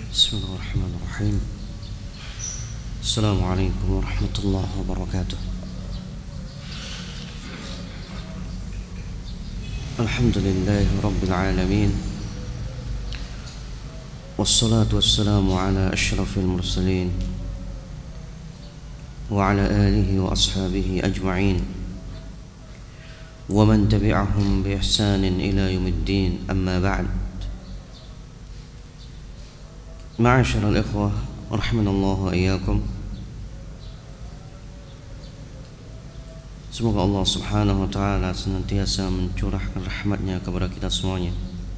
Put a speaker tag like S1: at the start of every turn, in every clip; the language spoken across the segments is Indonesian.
S1: بسم الله الرحمن الرحيم. السلام عليكم ورحمة الله وبركاته. الحمد لله رب العالمين، والصلاة والسلام على أشرف المرسلين وعلى آله وأصحابه أجمعين ومن تبعهم بإحسان إلى يوم الدين. أما بعد، Ma'asyiral ikhwah rahimanallahu wa iyyakum. Semoga Allah Subhanahu wa taala senantiasa mencurahkan rahmatnya kepada kita semuanya.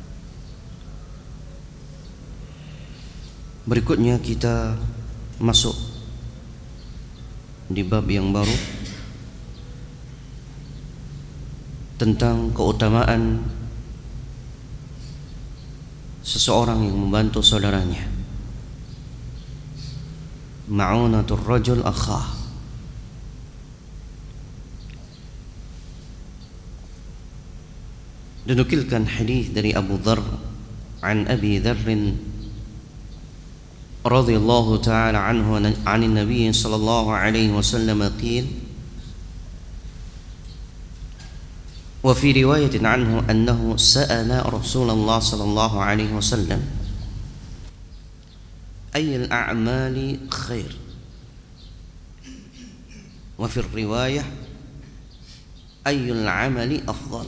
S1: Berikutnya kita masuk di bab yang baru tentang keutamaan seseorang yang membantu saudaranya. Ma'unatul rajul akhah. Dinukilkan hadis dari Abu Dzar an Abi Dzar radhiyallahu ta'ala anhu an Nabi sallallahu alaihi wasallam qil wa fi riwayatin anhu annahu sa'ala Rasulullah sallallahu alaihi wasallam أي الأعمال خير، وفي الرواية أي العمل أفضل،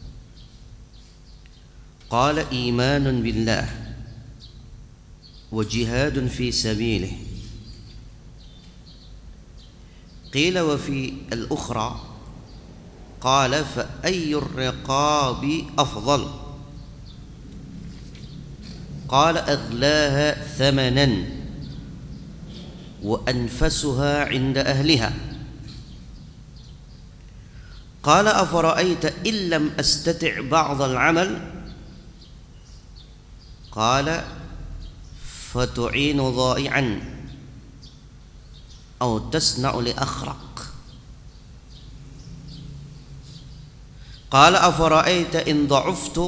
S1: قال إيمان بالله وجهاد في سبيله، قيل وفي الأخرى قال فأي الرقاب أفضل، قال أغلاها ثمنا وأنفسها عند أهلها، قال أفرأيت إن لم أستطع بعض العمل، قال فتعين ضائعا أو تصنع لأخرق، قال أفرأيت إن ضعفت،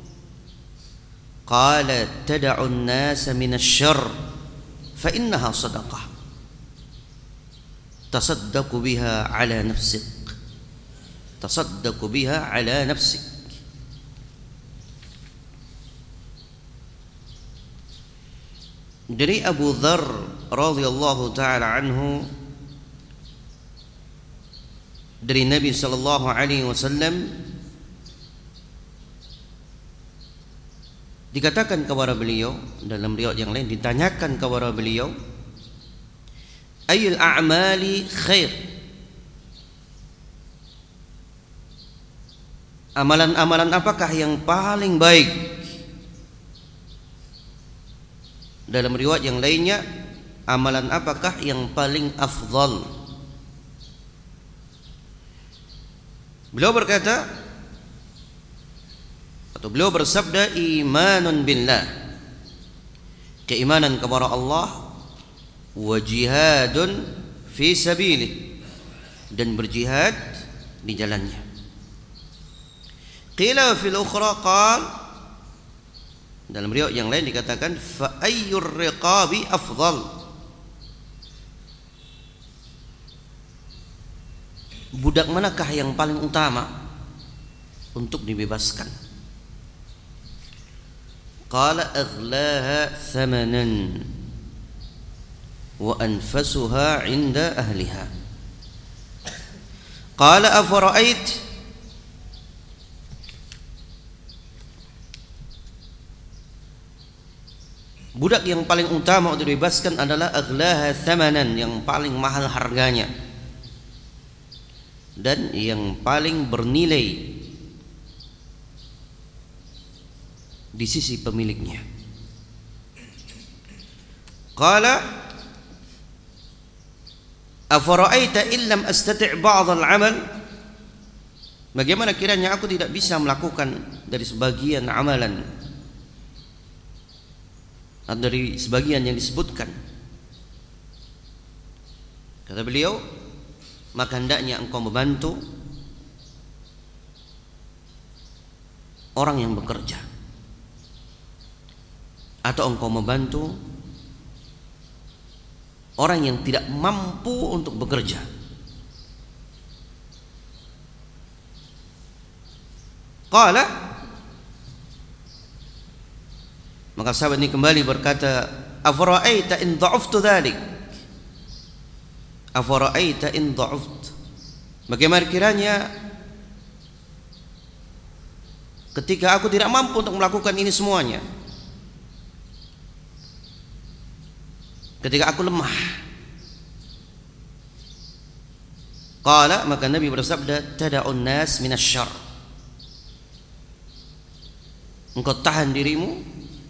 S1: قال تدع الناس من الشر فإنها صدقة تصدق بها على نفسك، تصدق بها على نفسك. Dari Abu Dzar radhiyallahu ta'ala anhu, dari Nabi sallallahu alaihi wasallam dikatakan kepada beliau, dalam riwayat yang lain ditanyakan kepada beliau, ayyul a'mali khair, amalan-amalan apakah yang paling baik? Dalam riwayat yang lainnya, amalan apakah yang paling afdal? Beliau berkata, atau beliau bersabda, imanun billah, keimanan kepada Allah, wa jihadun fi sabilih, dan berjihad di jalannya. Qila fil ukhra qal, dalam riwayat yang lain dikatakan fa ayyur riqabi afdal, budak manakah yang paling utama untuk dibebaskan? Qala aghlaha thamanan wa anfasuha 'inda ahliha. Qala afara'ait, budak yang paling utama untuk dibebaskan adalah aghlaha thamanan, yang paling mahal harganya dan yang paling bernilai di sisi pemiliknya. Qala afara'aita illam astati' ba'd al-'amal, bagaimana kiranya aku tidak bisa melakukan dari sebagian amalan atau dari sebagian yang disebutkan. Kata beliau, maka hendaknya engkau membantu orang yang bekerja, atau engkau membantu orang yang tidak mampu untuk bekerja. Qala, maka sahabat ini kembali berkata, afara'aita in dha'uftu dhalik, afara'aita in dha'uftu, bagaimana kiranya ketika aku tidak mampu untuk melakukan ini semuanya, ketika aku lemah. Qala, maka Nabi bersabda, tada'un nas minasyarr, engkau tahan dirimu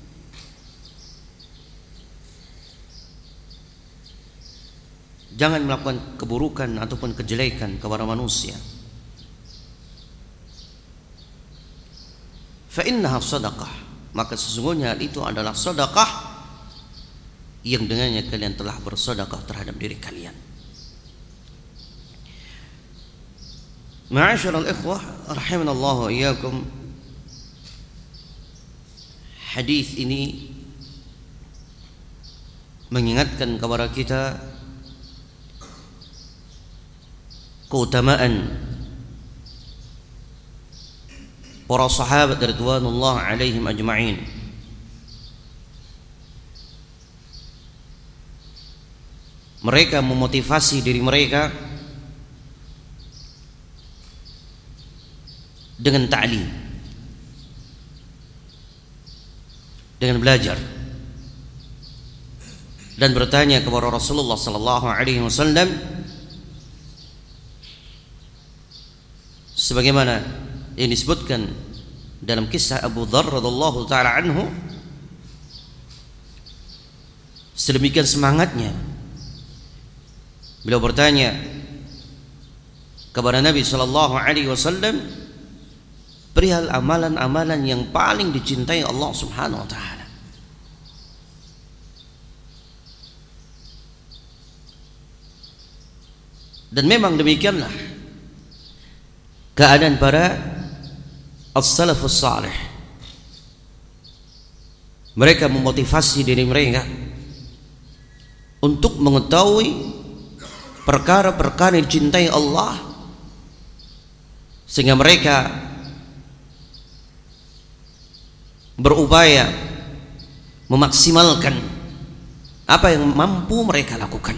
S1: jangan melakukan keburukan ataupun kejelekan kepada manusia. Fa innaha sadaqah, maka sesungguhnya itu adalah sedekah yang dengannya kalian telah bersedekah terhadap diri kalian. Ma'asyiral ikhwah rahimanallahu wa iyyakum, hadis ini mengingatkan kepada kita keutamaan para sahabat radhiyallahu alaihim ajma'in. Mereka memotivasi diri mereka dengan ta'lim, dengan belajar dan bertanya kepada Rasulullah sallallahu alaihi wasallam sebagaimana yang disebutkan dalam kisah Abu Dzar radhiyallahu taala anhu. Sedemikian semangatnya beliau bertanya kepada Nabi sallallahu alaihi wasallam perihal amalan-amalan yang paling dicintai Allah Subhanahu wa taala. Dan memang demikianlah keadaan para as-salafus salih. Mereka memotivasi diri mereka untuk mengetahui perkara-perkara yang dicintai Allah, sehingga mereka berupaya memaksimalkan apa yang mampu mereka lakukan.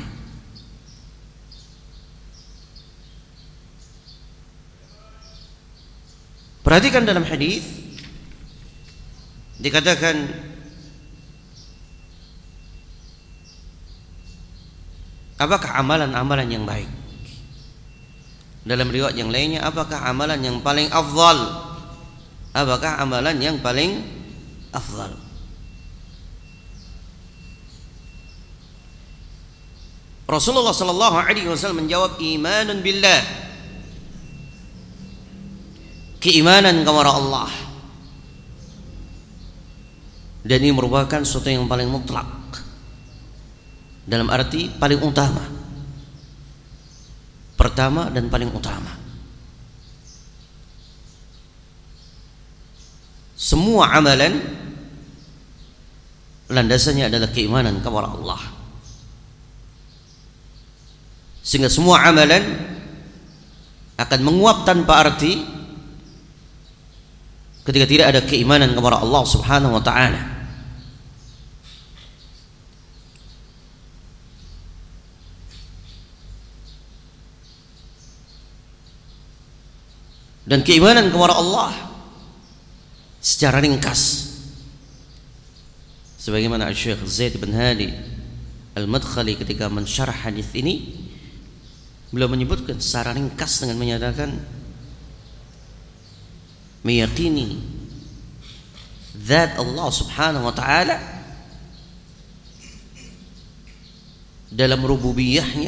S1: Perhatikan dalam hadis dikatakan apakah amalan-amalan yang baik. Dalam riwayat yang lainnya, apakah amalan yang paling afdal? Apakah amalan yang paling afdal? Rasulullah sallallahu alaihi wasallam menjawab, imanun billah, keimanan kepada Allah. Dan ini merupakan sesuatu yang paling mutlak, dalam arti paling utama, pertama dan paling utama. Semua amalan landasannya adalah keimanan kepada Allah, sehingga semua amalan akan menguap tanpa arti ketika tidak ada keimanan kepada Allah Subhanahu wa taala. Dan keimanan kepada Allah secara ringkas, sebagaimana Syekh Zaid bin Hadi Al-Madkhali ketika mensyarah hadis ini, beliau menyebutkan secara ringkas dengan menyatakan meyakini zat Allah Subhanahu wa taala dalam rububiyahnya,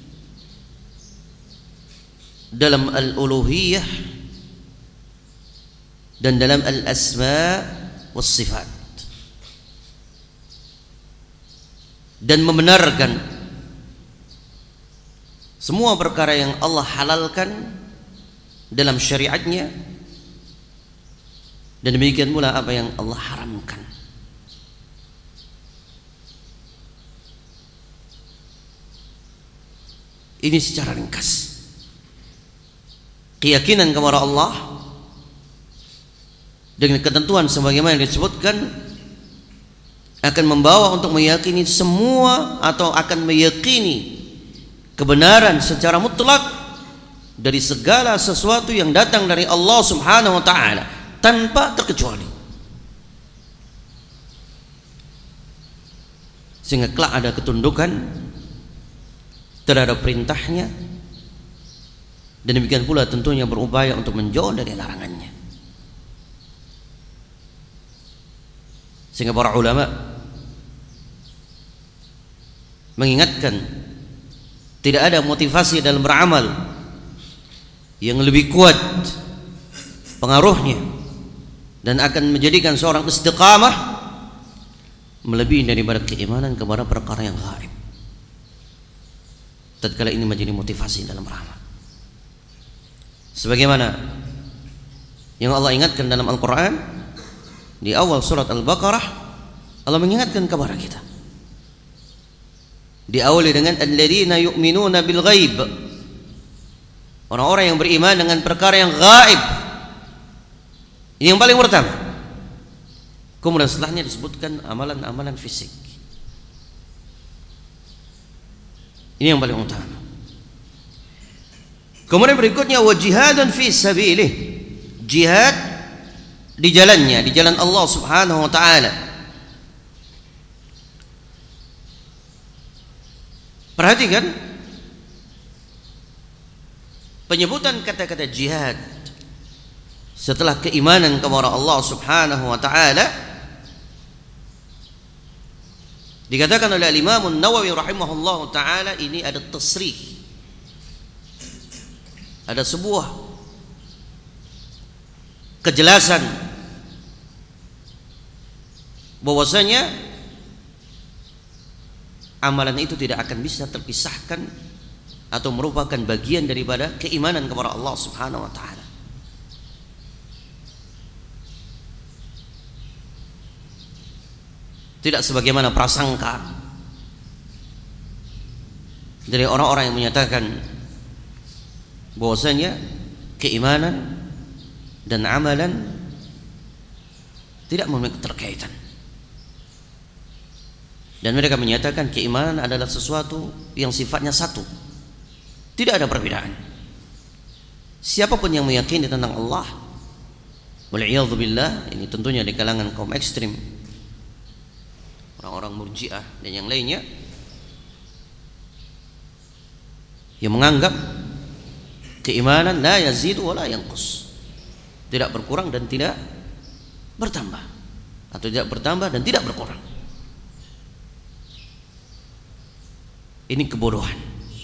S1: dalam al-uluhiyah, dan dalam al-asma was sifat, dan membenarkan semua perkara yang Allah halalkan dalam syariatnya, dan demikian pula apa yang Allah haramkan. Ini secara ringkas. Keyakinan kepada Allah dengan ketentuan sebagaimana yang disebutkan akan membawa untuk meyakini semua atau akan meyakini kebenaran secara mutlak dari segala sesuatu yang datang dari Allah Subhanahu wa taala tanpa terkecuali. Sehingga kelak ada ketundukan terhadap perintahnya, dan demikian pula tentunya berupaya untuk menjauh dari larangannya. Sehingga para ulama mengingatkan tidak ada motivasi dalam beramal yang lebih kuat pengaruhnya dan akan menjadikan seorang istiqamah melebihi daripada keimanan kepada perkara yang gaib. Tatkala ini menjadi motivasi dalam beramal, sebagaimana yang Allah ingatkan dalam Al-Quran di awal surat Al-Baqarah. Allah mengingatkan kepada kita, diawali dengan alladzina yu'minuna bil ghaib, orang-orang yang beriman dengan perkara yang gaib. Ini yang paling pertama. Kemudian setelahnya disebutkan amalan-amalan fisik. Ini yang paling utama. Kemudian berikutnya wa jihadun fi sabilih, jihad di jalannya, di jalan Allah Subhanahu wa taala. Perhatikan penyebutan kata-kata jihad setelah keimanan kepada Allah Subhanahu wa taala. Dikatakan oleh Imam An-Nawawi rahimahullahu taala, ini ada tasrih, ada sebuah kejelasan bahwasanya amalan itu tidak akan bisa terpisahkan atau merupakan bagian daripada keimanan kepada Allah Subhanahu wa taala. Tidak sebagaimana prasangka dari orang-orang yang menyatakan bahwasanya keimanan dan amalan tidak memiliki keterkaitan, dan mereka menyatakan keimanan adalah sesuatu yang sifatnya satu, tidak ada perbedaan. Siapapun yang meyakini tentang Allah, wal'iyadzubillah, ini tentunya di kalangan kaum ekstrim, orang-orang murji'ah dan yang lainnya, yang menganggap keimanan la yazidu wa la yanqus, tidak berkurang dan tidak bertambah, atau tidak bertambah dan tidak berkurang. Ini kebodohan.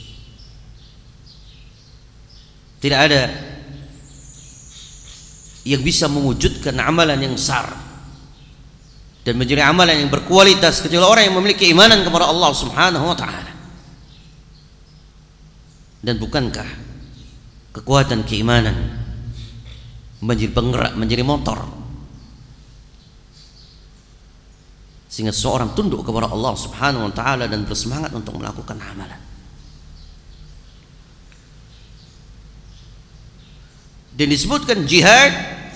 S1: Tidak ada yang bisa mewujudkan amalan yang besar dan menjadi amalan yang berkualitas kecuali orang yang memiliki keimanan kepada Allah Subhanahu wa taala. Dan bukankah kekuatan keimanan menjadi penggerak, menjadi motor sehingga seorang tunduk kepada Allah Subhanahu wa taala dan bersemangat untuk melakukan amalan. Dan disebutkan jihad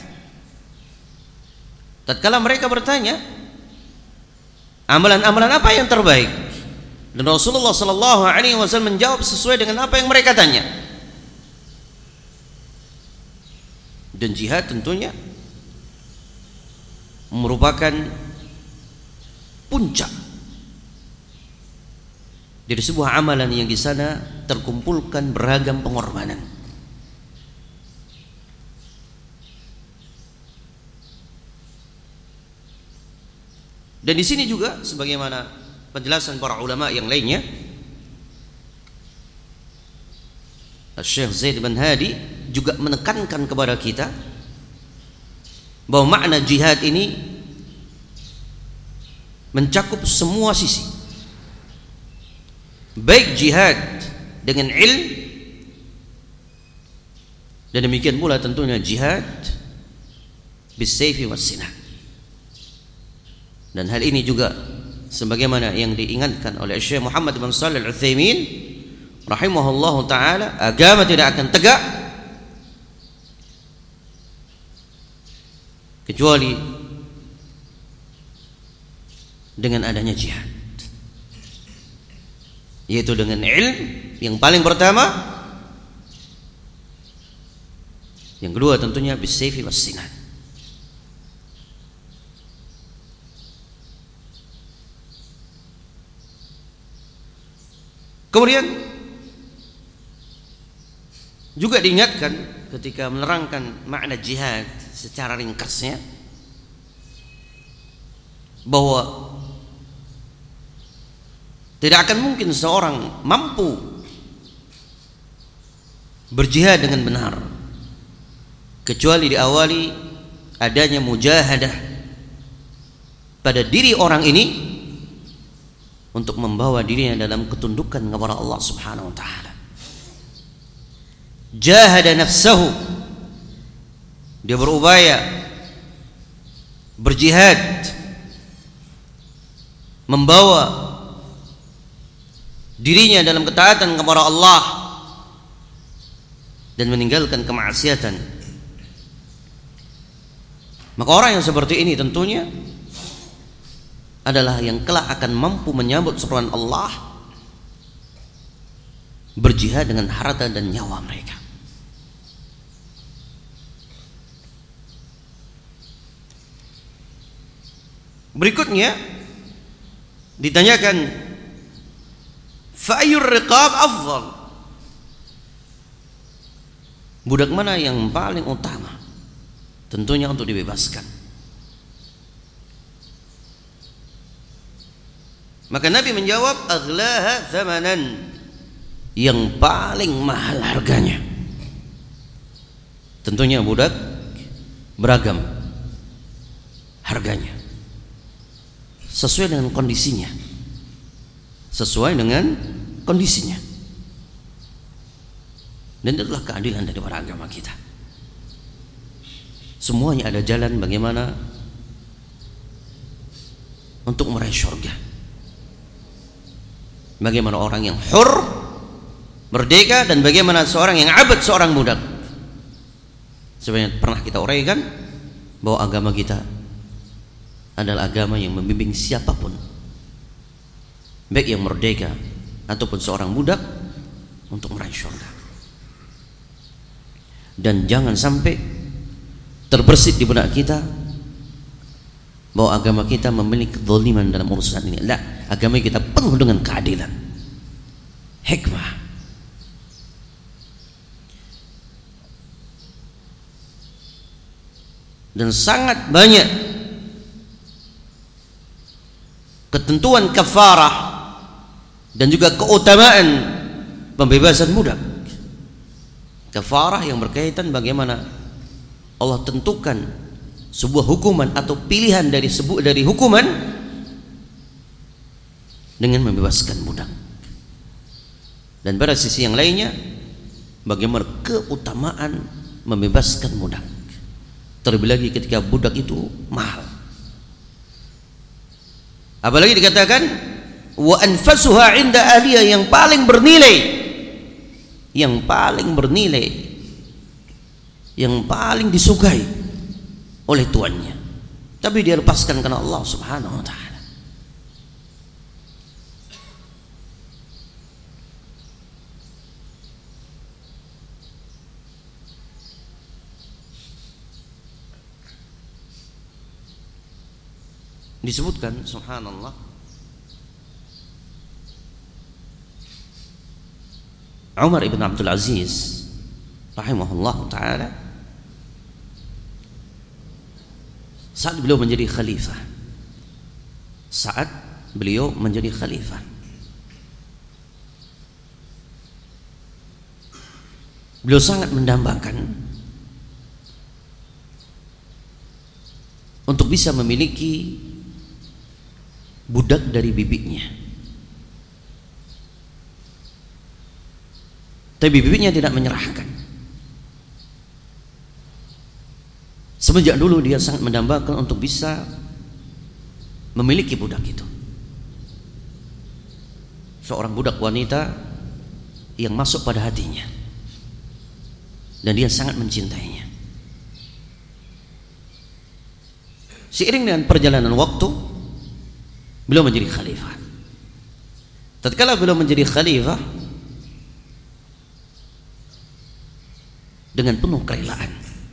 S1: tatkala mereka bertanya, amalan-amalan apa yang terbaik? Dan Rasulullah sallallahu alaihi wasallam menjawab sesuai dengan apa yang mereka tanya. Dan jihad tentunya merupakan puncak dari sebuah amalan yang di sana terkumpulkan beragam pengorbanan. Dan di sini juga sebagaimana penjelasan para ulama yang lainnya, Syekh Zaid bin Hadi juga menekankan kepada kita bahwa makna jihad ini mencakup semua sisi, baik jihad dengan ilm, dan demikian pula tentunya jihad bisayfi was-sinan. Dan hal ini juga sebagaimana yang diingatkan oleh Syekh Muhammad bin Shalih Al-Utsaimin rahimahullahu taala, agama tidak akan tegak kecuali dengan adanya jihad, yaitu dengan ilmu yang paling pertama, yang kedua tentunya bisayfi wassinan. Kemudian juga diingatkan ketika menerangkan makna jihad secara ringkasnya bahwa tidak akan mungkin seorang mampu berjihad dengan benar kecuali diawali adanya mujahadah pada diri orang ini untuk membawa dirinya dalam ketundukan kepada Allah Subhanahu wa taala. Jahada nafsahu, dia berupaya berjihad membawa dirinya dalam ketaatan kepada Allah dan meninggalkan kemaksiatan. Maka orang yang seperti ini tentunya adalah yang kelak akan mampu menyambut seruan Allah, berjihad dengan harta dan nyawa mereka. Berikutnya ditanyakan, fa'ayyur riqab afdal, budak mana yang paling utama? Tentunya untuk dibebaskan. Maka Nabi menjawab, aghlaha thamanan, yang paling mahal harganya. Tentunya budak beragam harganya, sesuai dengan kondisinya, sesuai dengan kondisinya. Dan itulah keadilan daripada agama kita. Semuanya ada jalan bagaimana untuk meraih surga. Bagaimana orang yang hur, merdeka, dan bagaimana seorang yang abad, seorang budak. Sebenarnya pernah kita uraikan bahwa agama kita adalah agama yang membimbing siapapun, baik yang merdeka ataupun seorang budak, untuk meraih surga. Dan jangan sampai terbersit di benak kita bahwa agama kita memiliki kezaliman dalam urusan ini. La, agama kita penuh dengan keadilan, hikmah. Dan sangat banyak ketentuan kafarah dan juga keutamaan pembebasan budak. Kafarah yang berkaitan bagaimana Allah tentukan sebuah hukuman atau pilihan dari hukuman dengan membebaskan budak. Dan pada sisi yang lainnya, bagaimana keutamaan membebaskan budak, terlebih lagi ketika budak itu mahal. Apalagi dikatakan wa anfasuha inda ahliya, yang paling bernilai, yang paling bernilai, yang paling disukai oleh tuannya, tapi dia lepaskan karena Allah Subhanahu wa taala. Disebutkan, subhanallah, Umar ibn Abdul Aziz rahimahullah taala, saat beliau menjadi khalifah, beliau sangat mendambakan untuk bisa memiliki budak dari bibitnya. Tapi bibitnya tidak menyerahkan. Semenjak dulu dia sangat mendambakan untuk bisa memiliki budak itu. Seorang budak wanita yang masuk pada hatinya dan dia sangat mencintainya. Seiring dengan perjalanan waktu, beliau menjadi khalifah. Tatkala beliau menjadi khalifah, dengan penuh kerelaan,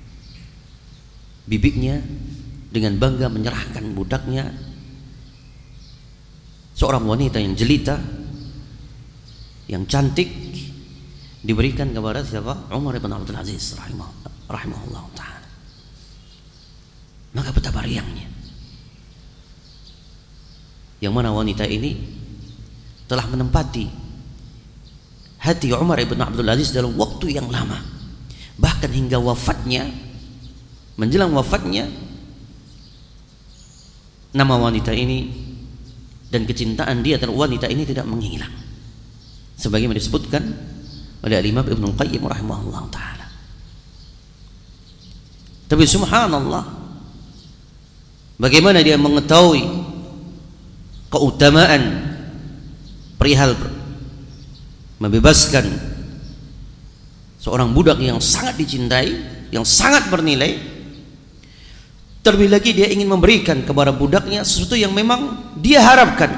S1: bibinya dengan bangga menyerahkan budaknya, seorang wanita yang jelita, yang cantik, diberikan kepada siapa? Umar bin Abdul Aziz rahimahullah ta'ala. Maka betapa riangnya, yang mana wanita ini telah menempati hati Umar bin Abdul Aziz dalam waktu yang lama, bahkan hingga wafatnya, menjelang wafatnya, nama wanita ini dan kecintaan dia terhadap wanita ini tidak menghilang, sebagaimana disebutkan oleh Imam Ibnu Qayyim rahimahullah ta'ala. Tapi subhanallah, bagaimana dia mengetahui keutamaan perihal membebaskan seorang budak yang sangat dicintai, yang sangat bernilai. Terlebih lagi dia ingin memberikan kepada budaknya sesuatu yang memang dia harapkan.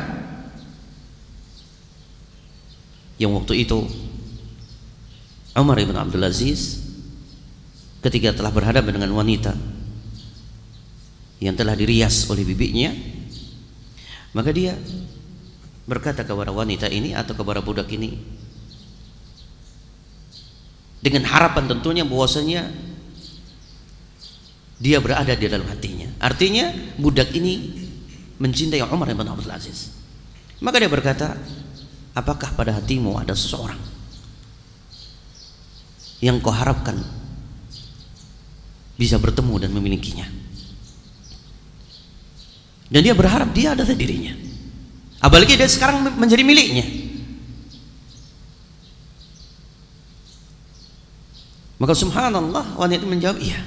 S1: Yang waktu itu Umar bin Abdul Aziz ketika telah berhadapan dengan wanita yang telah dirias oleh bibinya, maka dia berkata kepada wanita ini atau kepada budak ini dengan harapan tentunya bahwasanya dia berada di dalam hatinya. Artinya budak ini mencintai Umar bin Abdul Aziz. Maka dia berkata, apakah pada hatimu ada seseorang yang kau harapkan bisa bertemu dan memilikinya? Dan dia berharap dia adalah dirinya, apalagi dia sekarang menjadi miliknya. Maka subhanallah, wanita itu menjawab, iya,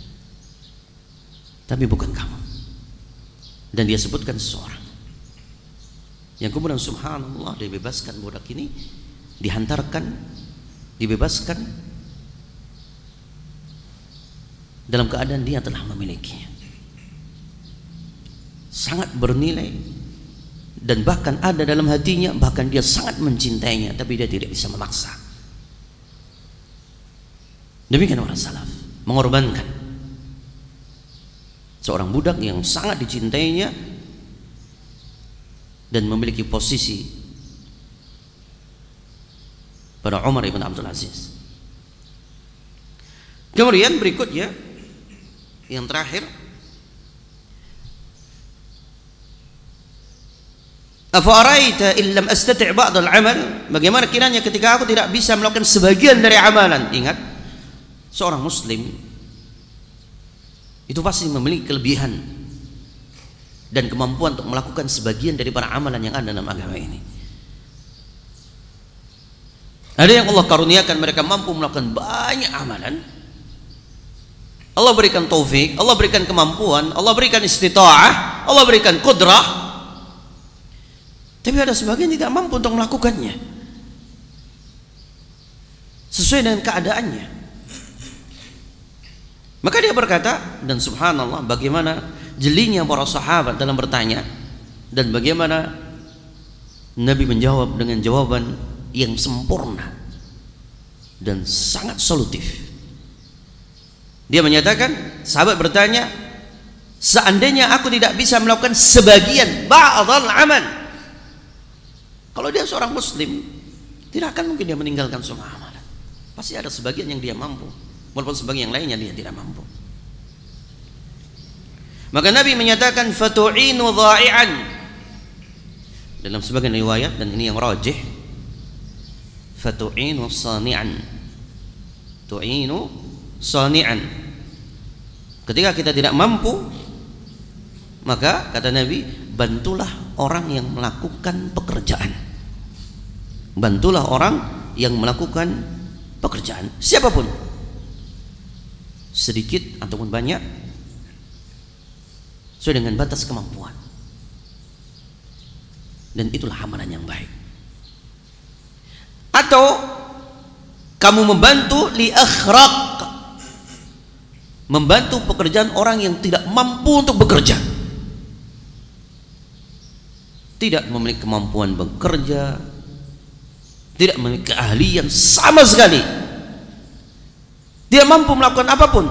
S1: tapi bukan kamu. Dan dia sebutkan seseorang yang kemudian subhanallah dibebaskan budak ini, dihantarkan, dibebaskan dalam keadaan dia telah memilikinya, sangat bernilai, dan bahkan ada dalam hatinya, bahkan dia sangat mencintainya, tapi dia tidak bisa memaksa. Demikian para salaf mengorbankan seorang budak yang sangat dicintainya dan memiliki posisi pada Umar ibn Abdul Aziz. Kemudian berikutnya yang terakhir, afara'aita illam astati' ba'd al-amal, bagaimana kiranya ketika aku tidak bisa melakukan sebagian dari amalan. Ingat, seorang muslim itu pasti memiliki kelebihan dan kemampuan untuk melakukan sebagian dari para amalan yang ada dalam agama ini. Ada yang Allah karuniakan mereka mampu melakukan banyak amalan, Allah berikan taufik, Allah berikan kemampuan, Allah berikan istita'ah, Allah berikan qudrah, tapi ada sebagian tidak mampu untuk melakukannya sesuai dengan keadaannya. Maka dia berkata, dan subhanallah bagaimana jelinya para sahabat dalam bertanya, dan bagaimana Nabi menjawab dengan jawaban yang sempurna dan sangat solutif. Dia menyatakan, sahabat bertanya, seandainya aku tidak bisa melakukan sebagian ba'dal amal. Kalau dia seorang muslim, tidak akan mungkin dia meninggalkan semua amalan. Pasti ada sebagian yang dia mampu, walaupun sebagian yang lainnya dia tidak mampu. Maka Nabi menyatakan fatu'inu dha'i'an. Dalam sebagian riwayat, dan ini yang rajih, fatu'inu sani'an. Tu'inu sani'an. Ketika kita tidak mampu, maka kata Nabi, bantulah orang yang melakukan pekerjaan. Bantulah orang yang melakukan pekerjaan, siapapun, sedikit ataupun banyak, sesuai dengan batas kemampuan. Dan itulah amalan yang baik. Atau kamu membantu li akhraq, membantu pekerjaan orang yang tidak mampu untuk bekerja, tidak memiliki kemampuan bekerja, tidak memiliki keahlian sama sekali, tidak mampu melakukan apapun.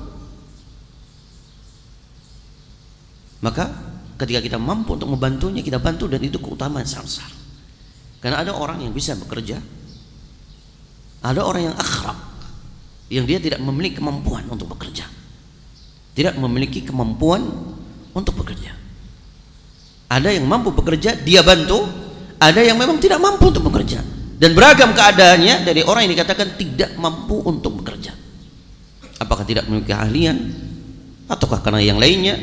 S1: Maka ketika kita mampu untuk membantunya, kita bantu, dan itu keutamaan sangat besar. Karena ada orang yang bisa bekerja, ada orang yang akhraq, yang dia tidak memiliki kemampuan untuk bekerja, tidak memiliki kemampuan untuk bekerja. Ada yang mampu bekerja, dia bantu. Ada yang memang tidak mampu untuk bekerja, dan beragam keadaannya dari orang yang dikatakan tidak mampu untuk bekerja. Apakah tidak memiliki keahlian, ataukah karena yang lainnya,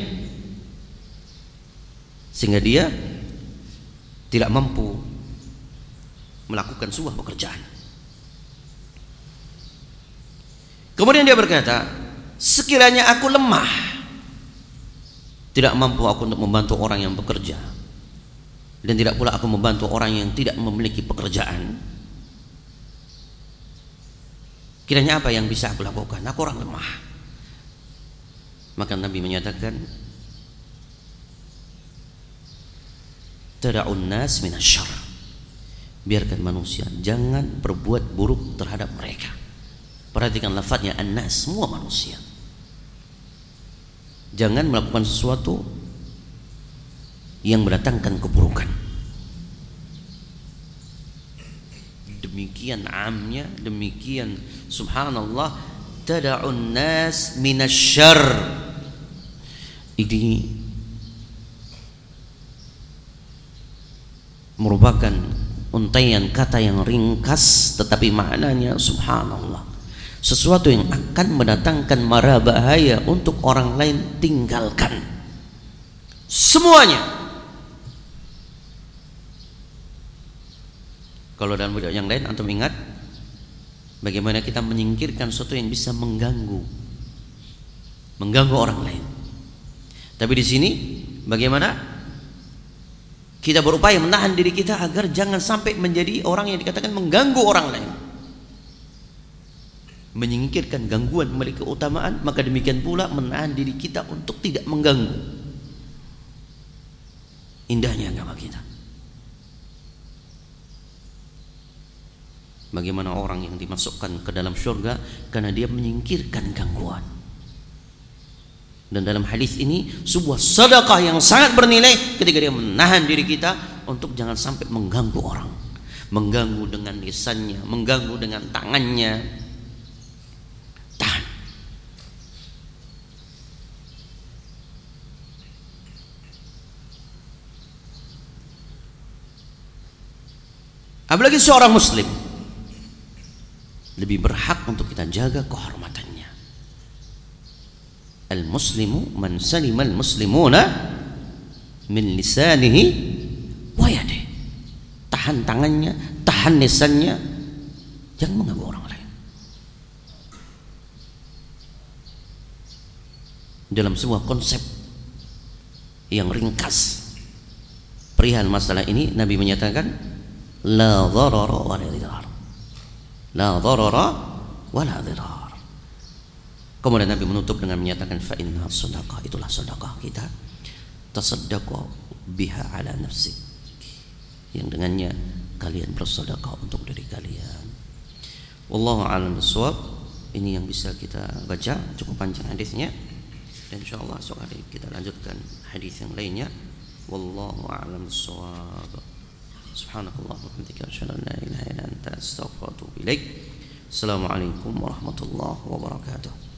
S1: sehingga dia tidak mampu melakukan sebuah pekerjaan. Kemudian dia berkata, sekiranya aku lemah, tidak mampu aku untuk membantu orang yang bekerja, dan tidak pula aku membantu orang yang tidak memiliki pekerjaan, kiranya apa yang bisa aku lakukan? Aku orang lemah. Maka Nabi menyatakan, tada'un nas minasyarr, biarkan manusia, jangan berbuat buruk terhadap mereka. Perhatikan lafadznya, an-nas, semua manusia. Jangan melakukan sesuatu yang mendatangkan keburukan. Demikian amnya, demikian subhanallah, tada'un nas minasyarr. Ini merupakan untaian kata yang ringkas, tetapi maknanya subhanallah, sesuatu yang akan mendatangkan mara bahaya untuk orang lain, tinggalkan semuanya. Kalau dalam video yang lain antum ingat bagaimana kita menyingkirkan sesuatu yang bisa mengganggu orang lain. Tapi di sini bagaimana kita berupaya menahan diri kita agar jangan sampai menjadi orang yang dikatakan mengganggu orang lain. Menyingkirkan gangguan memiliki keutamaan, maka demikian pula menahan diri kita untuk tidak mengganggu. Indahnya agama kita. Bagaimana orang yang dimasukkan ke dalam surga karena dia menyingkirkan gangguan. Dan dalam hadis ini sebuah sedekah yang sangat bernilai ketika dia menahan diri kita untuk jangan sampai mengganggu orang, mengganggu dengan lisannya, mengganggu dengan tangannya. Tahan. Apalagi seorang muslim lebih berhak untuk kita jaga kehormatannya. Al-muslimu man salima al-muslimuna min lisanihi wa yadihi. Tahan tangannya, tahan lisannya, jangan mengganggu orang lain. Dalam sebuah konsep yang ringkas perihal masalah ini, Nabi menyatakan la dharara wa la dhirar. La dharara wa la dhirar. Kemudian Nabi menutup dengan menyatakan fa inna sadaqah, itulah sedekah kita, tasaddaqu biha ala nafsik, yang dengannya kalian bersedekah untuk diri kalian. Wallahu a'lam bishawab. Ini yang bisa kita baca, cukup panjang hadisnya, dan insyaallah esok hari kita lanjutkan hadis yang lainnya. Wallahu a'lam bishawab. Subhanakallah wa bihamdika asyhadu an la ilaha illa anta astaghfiruka wa atubu ilaik. Assalamualaikum warahmatullahi wabarakatuh.